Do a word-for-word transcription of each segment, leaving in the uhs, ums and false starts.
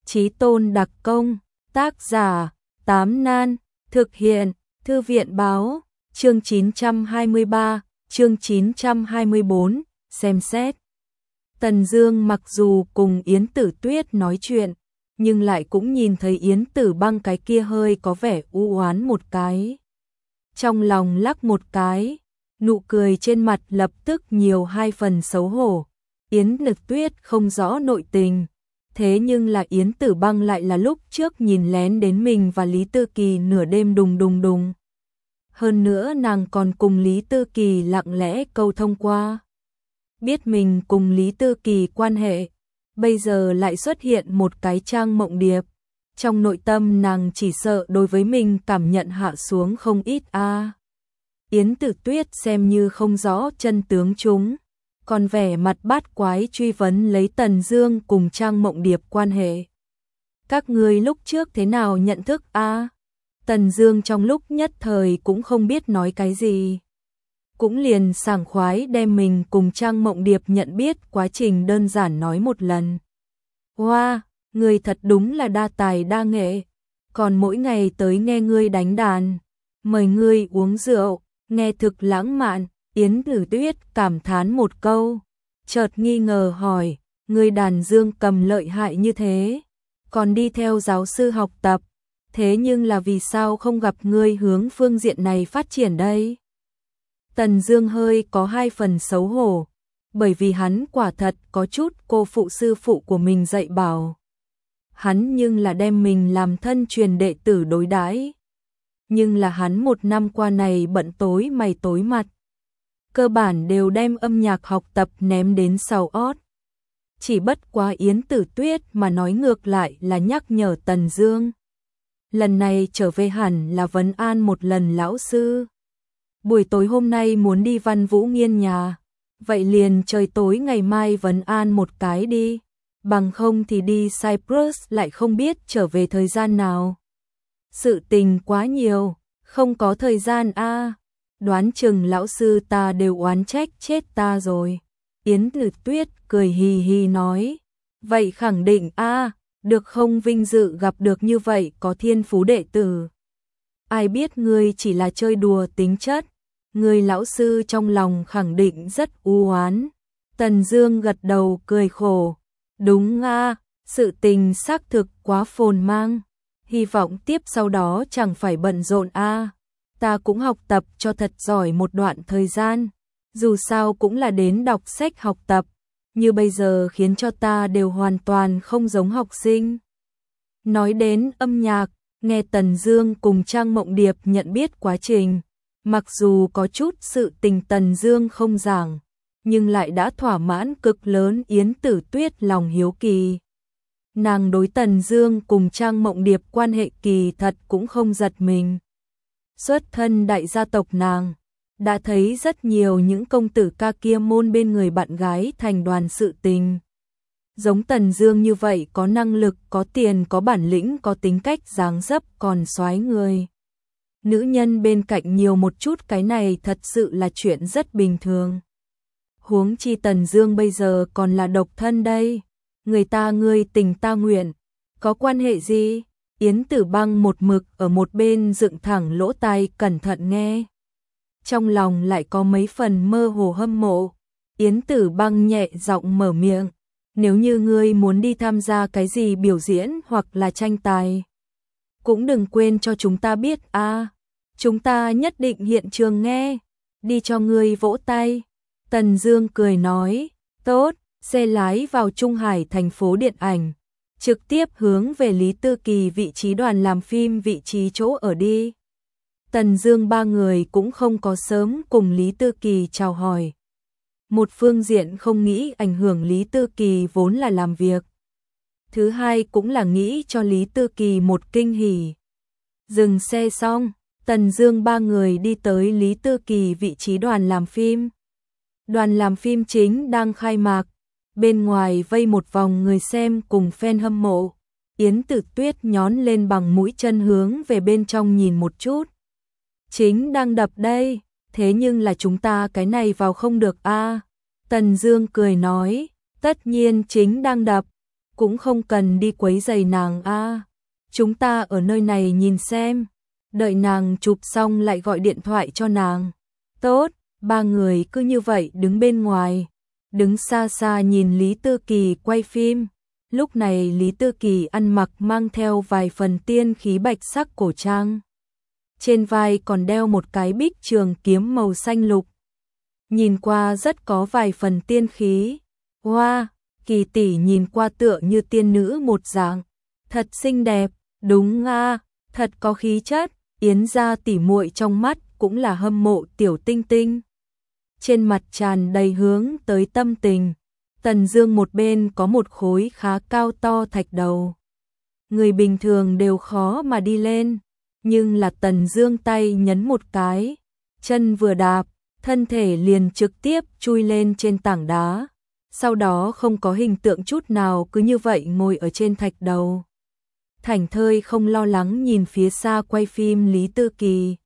Chí Tôn đặc công, tác giả, Tám Nan, thực hiện, Thư viện báo, chương chín trăm hai mươi ba, chương chín trăm hai mươi bốn, xem xét. Tần Dương mặc dù cùng Yến Tử Tuyết nói chuyện, nhưng lại cũng nhìn thấy Yến Tử Băng cái kia hơi có vẻ u oán một cái. Trong lòng lắc một cái, nụ cười trên mặt lập tức nhiều hai phần xấu hổ. Yến Tử Tuyết không rõ nội tình, thế nhưng là Yến Tử Băng lại là lúc trước nhìn lén đến mình và Lý Tư Kỳ nửa đêm đùng đùng đùng. Hơn nữa nàng còn cùng Lý Tư Kỳ lặng lẽ câu thông qua. Biết mình cùng Lý Tư Kỳ quan hệ, bây giờ lại xuất hiện một cái Trang Mộng Điệp. Trong nội tâm nàng chỉ sợ đối với mình cảm nhận hạ xuống không ít a. À. Yến Tử Tuyết xem như không rõ chân tướng chúng, còn vẻ mặt bát quái truy vấn lấy Tần Dương cùng Trang Mộng Điệp quan hệ. Các ngươi lúc trước thế nào nhận thức a? À? Tần Dương trong lúc nhất thời cũng không biết nói cái gì. Cũng liền sảng khoái đem mình cùng Trang Mộng Điệp nhận biết quá trình đơn giản nói một lần. Hoa, wow, ngươi thật đúng là đa tài đa nghệ, còn mỗi ngày tới nghe ngươi đánh đàn, mời ngươi uống rượu, nghe thực lãng mạn. Yến Tử Tuyết cảm thán một câu, chợt nghi ngờ hỏi, ngươi đàn dương cầm lợi hại như thế, còn đi theo giáo sư học tập, thế nhưng là vì sao không gặp ngươi hướng phương diện này phát triển đây? Tần Dương hơi có hai phần xấu hổ, bởi vì hắn quả thật có chút cô phụ sư phụ của mình dạy bảo. Hắn nhưng là đem mình làm thân truyền đệ tử đối đãi, nhưng là hắn một năm qua này bận tối mày tối mặt, cơ bản đều đem âm nhạc học tập ném đến sau ót. Chỉ bất quá Yến Tử Tuyết mà nói ngược lại là nhắc nhở Tần Dương. Lần này trở về hẳn là vấn an một lần lão sư. Buổi tối hôm nay muốn đi Văn Vũ Nghiên nhà, vậy liền trời tối ngày mai vấn an một cái đi, bằng không thì đi Cyprus lại không biết trở về thời gian nào. Sự tình quá nhiều, không có thời gian a. À. Đoán chừng lão sư ta đều oán trách chết ta rồi. Yến Tử Tuyết cười hì hì nói, vậy khẳng định a, à, được không, vinh dự gặp được như vậy có thiên phú đệ tử. Ai biết ngươi chỉ là chơi đùa tính chất, người lão sư trong lòng khẳng định rất u oán. Tần Dương gật đầu cười khổ, đúng a, à, sự tình xác thực quá phồn mang, hy vọng tiếp sau đó chẳng phải bận rộn a. À. Ta cũng học tập cho thật giỏi một đoạn thời gian, dù sao cũng là đến đọc sách học tập, như bây giờ khiến cho ta đều hoàn toàn không giống học sinh. Nói đến âm nhạc, nghe Tần Dương cùng Trang Mộng Điệp nhận biết quá trình, mặc dù có chút sự tình Tần Dương không giảng, nhưng lại đã thỏa mãn cực lớn Yến Tử Tuyết lòng hiếu kỳ. Nàng đối Tần Dương cùng Trang Mộng Điệp quan hệ kỳ thật cũng không giật mình. Xuất thân đại gia tộc nàng, đã thấy rất nhiều những công tử ca kia môn bên người bạn gái thành đoàn sự tình. Giống Tần Dương như vậy có năng lực, có tiền, có bản lĩnh, có tính cách dáng dấp còn soái người. Nữ nhân bên cạnh nhiều một chút cái này thật sự là chuyện rất bình thường. Huống chi Tần Dương bây giờ còn là độc thân đây, người ta ngươi tình ta nguyện, có quan hệ gì? Yến Tử Băng một mực ở một bên dựng thẳng lỗ tai cẩn thận nghe. Trong lòng lại có mấy phần mơ hồ hâm mộ. Yến Tử Băng nhẹ giọng mở miệng, nếu như ngươi muốn đi tham gia cái gì biểu diễn hoặc là tranh tài, cũng đừng quên cho chúng ta biết a, à, chúng ta nhất định hiện trường nghe, đi cho ngươi vỗ tay. Tần Dương cười nói, tốt, xe lái vào Trung Hải thành phố điện ảnh, trực tiếp hướng về Lý Tư Kỳ vị trí đoàn làm phim vị trí chỗ ở đi. Tần Dương ba người cũng không có sớm cùng Lý Tư Kỳ chào hỏi. Một phương diện không nghĩ ảnh hưởng Lý Tư Kỳ vốn là làm việc. Thứ hai cũng là nghĩ cho Lý Tư Kỳ một kinh hỉ. Dừng xe xong, Tần Dương ba người đi tới Lý Tư Kỳ vị trí đoàn làm phim. Đoàn làm phim chính đang khai mạc, bên ngoài vây một vòng người xem cùng fan hâm mộ. Yến Tử Tuyết nhón lên bằng mũi chân hướng về bên trong nhìn một chút. Chính đang đập đây, thế nhưng là chúng ta cái này vào không được a. À. Tần Dương cười nói, tất nhiên chính đang đập, cũng không cần đi quấy rầy nàng a. Chúng ta ở nơi này nhìn xem, đợi nàng chụp xong lại gọi điện thoại cho nàng. Tốt, ba người cứ như vậy đứng bên ngoài, đứng xa xa nhìn Lý Tư Kỳ quay phim. Lúc này Lý Tư Kỳ ăn mặc mang theo vài phần tiên khí bạch sắc cổ trang. Trên vai còn đeo một cái bích trường kiếm màu xanh lục. Nhìn qua rất có vài phần tiên khí. Hoa, Kỳ tỷ nhìn qua tựa như tiên nữ một dạng. Thật xinh đẹp, đúng a, thật có khí chất. Yến gia tỷ muội trong mắt cũng là hâm mộ tiểu tinh tinh. Trên mặt tràn đầy hướng tới tâm tình. Tần Dương một bên có một khối khá cao to thạch đầu. Người bình thường đều khó mà đi lên, nhưng là Tần Dương tay nhấn một cái, chân vừa đạp, thân thể liền trực tiếp chui lên trên tảng đá. Sau đó không có hình tượng chút nào cứ như vậy ngồi ở trên thạch đầu. Thảnh thơi không lo lắng nhìn phía xa quay phim Lý Tư Kỳ.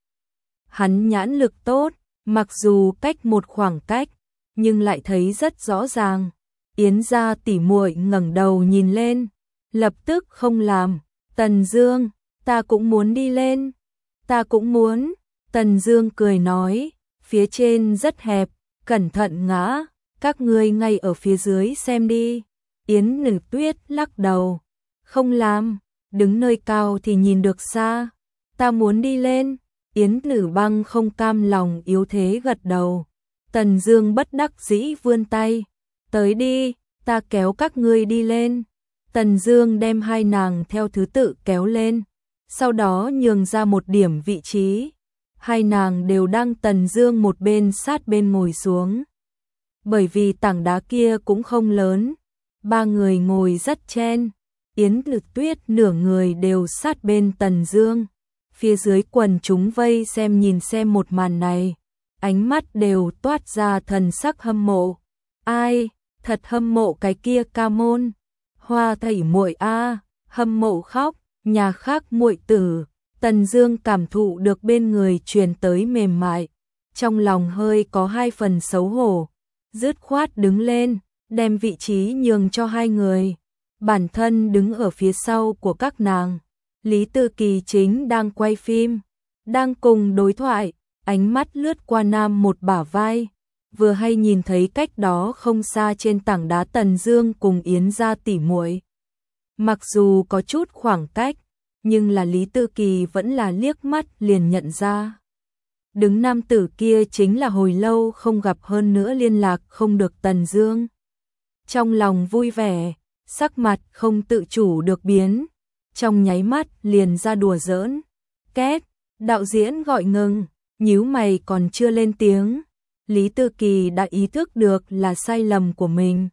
Hắn nhãn lực tốt, mặc dù cách một khoảng cách, nhưng lại thấy rất rõ ràng. Yến gia tỷ muội ngẩng đầu nhìn lên, lập tức không làm. Tần Dương, ta cũng muốn đi lên. Ta cũng muốn. Tần Dương cười nói, phía trên rất hẹp, cẩn thận ngã, các ngươi ngay ở phía dưới xem đi. Yến Nữ Tuyết lắc đầu, không làm, đứng nơi cao thì nhìn được xa. Ta muốn đi lên. Yến Nữ Băng không cam lòng yếu thế gật đầu. Tần Dương bất đắc dĩ vươn tay, tới đi, ta kéo các ngươi đi lên. Tần Dương đem hai nàng theo thứ tự kéo lên, sau đó nhường ra một điểm vị trí. Hai nàng đều đang Tần Dương một bên sát bên ngồi xuống. Bởi vì tảng đá kia cũng không lớn, ba người ngồi rất chen. Yến Lực Tuyết nửa người đều sát bên Tần Dương. Phía dưới quần chúng vây xem nhìn xem một màn này, ánh mắt đều toát ra thần sắc hâm mộ. Ai, thật hâm mộ cái kia ca môn. Hoa thầy muội a, hâm mộ khóc, nhà khác muội tử. Tần Dương cảm thụ được bên người truyền tới mềm mại, trong lòng hơi có hai phần xấu hổ, dứt khoát đứng lên, đem vị trí nhường cho hai người. Bản thân đứng ở phía sau của các nàng. Lý Tư Kỳ chính đang quay phim, đang cùng đối thoại, ánh mắt lướt qua nam một bả vai, vừa hay nhìn thấy cách đó không xa trên tảng đá Tần Dương cùng Yến gia tỷ muội. Mặc dù có chút khoảng cách, nhưng là Lý Tư Kỳ vẫn là liếc mắt liền nhận ra. Đứng nam tử kia chính là hồi lâu không gặp hơn nữa liên lạc không được Tần Dương. Trong lòng vui vẻ, sắc mặt không tự chủ được biến, trong nháy mắt liền ra đùa giỡn. Két, đạo diễn gọi ngừng, nhíu mày còn chưa lên tiếng. Lý Tư Kỳ đã ý thức được là sai lầm của mình.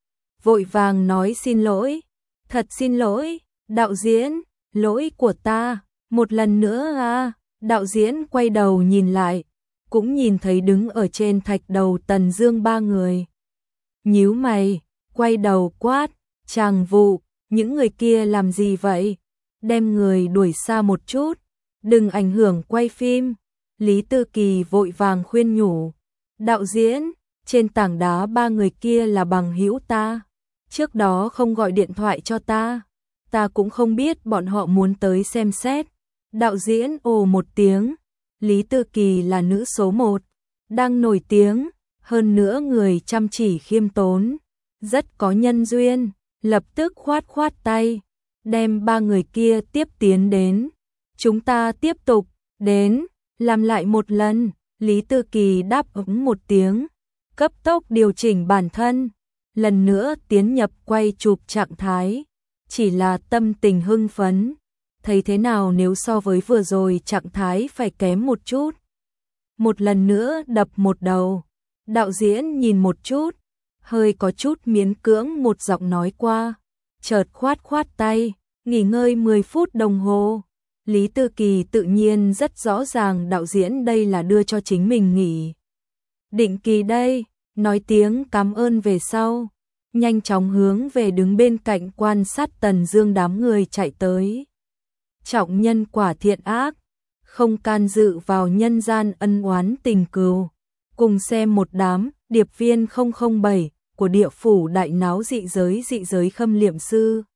Vội vàng nói xin lỗi, thật xin lỗi, đạo diễn, lỗi của ta, một lần nữa à. Đạo diễn quay đầu nhìn lại, cũng nhìn thấy đứng ở trên thạch đầu Tần Dương ba người. Nhíu mày, quay đầu quát, Tràng Vụ, những người kia làm gì vậy? Đem người đuổi xa một chút, đừng ảnh hưởng quay phim. Lý Tư Kỳ vội vàng khuyên nhủ, đạo diễn, trên tảng đá ba người kia là bằng hữu ta, trước đó không gọi điện thoại cho ta, ta cũng không biết bọn họ muốn tới xem xét. Đạo diễn ồ một tiếng, Lý Tư Kỳ là nữ số một, đang nổi tiếng, hơn nữa người chăm chỉ khiêm tốn, rất có nhân duyên, lập tức khoát khoát tay, đem ba người kia tiếp tiến đến. Chúng ta tiếp tục, đến, làm lại một lần. Lý Tư Kỳ đáp ứng một tiếng, cấp tốc điều chỉnh bản thân, lần nữa tiến nhập quay chụp trạng thái, chỉ là tâm tình hưng phấn. Thấy thế nào nếu so với vừa rồi trạng thái phải kém một chút. Một lần nữa đập một đầu. Đạo diễn nhìn một chút, hơi có chút miễn cưỡng một giọng nói qua, chợt khoát khoát tay, nghỉ ngơi mười phút đồng hồ. Lý Tư Kỳ tự nhiên rất rõ ràng đạo diễn đây là đưa cho chính mình nghỉ. Định kỳ đây, nói tiếng cảm ơn về sau, nhanh chóng hướng về đứng bên cạnh quan sát Tần Dương đám người chạy tới. Trọng nhân quả thiện ác, không can dự vào nhân gian ân oán tình cừu. Cùng xem một đám, điệp viên không không bảy, của địa phủ đại náo dị giới dị giới khâm liệm sư.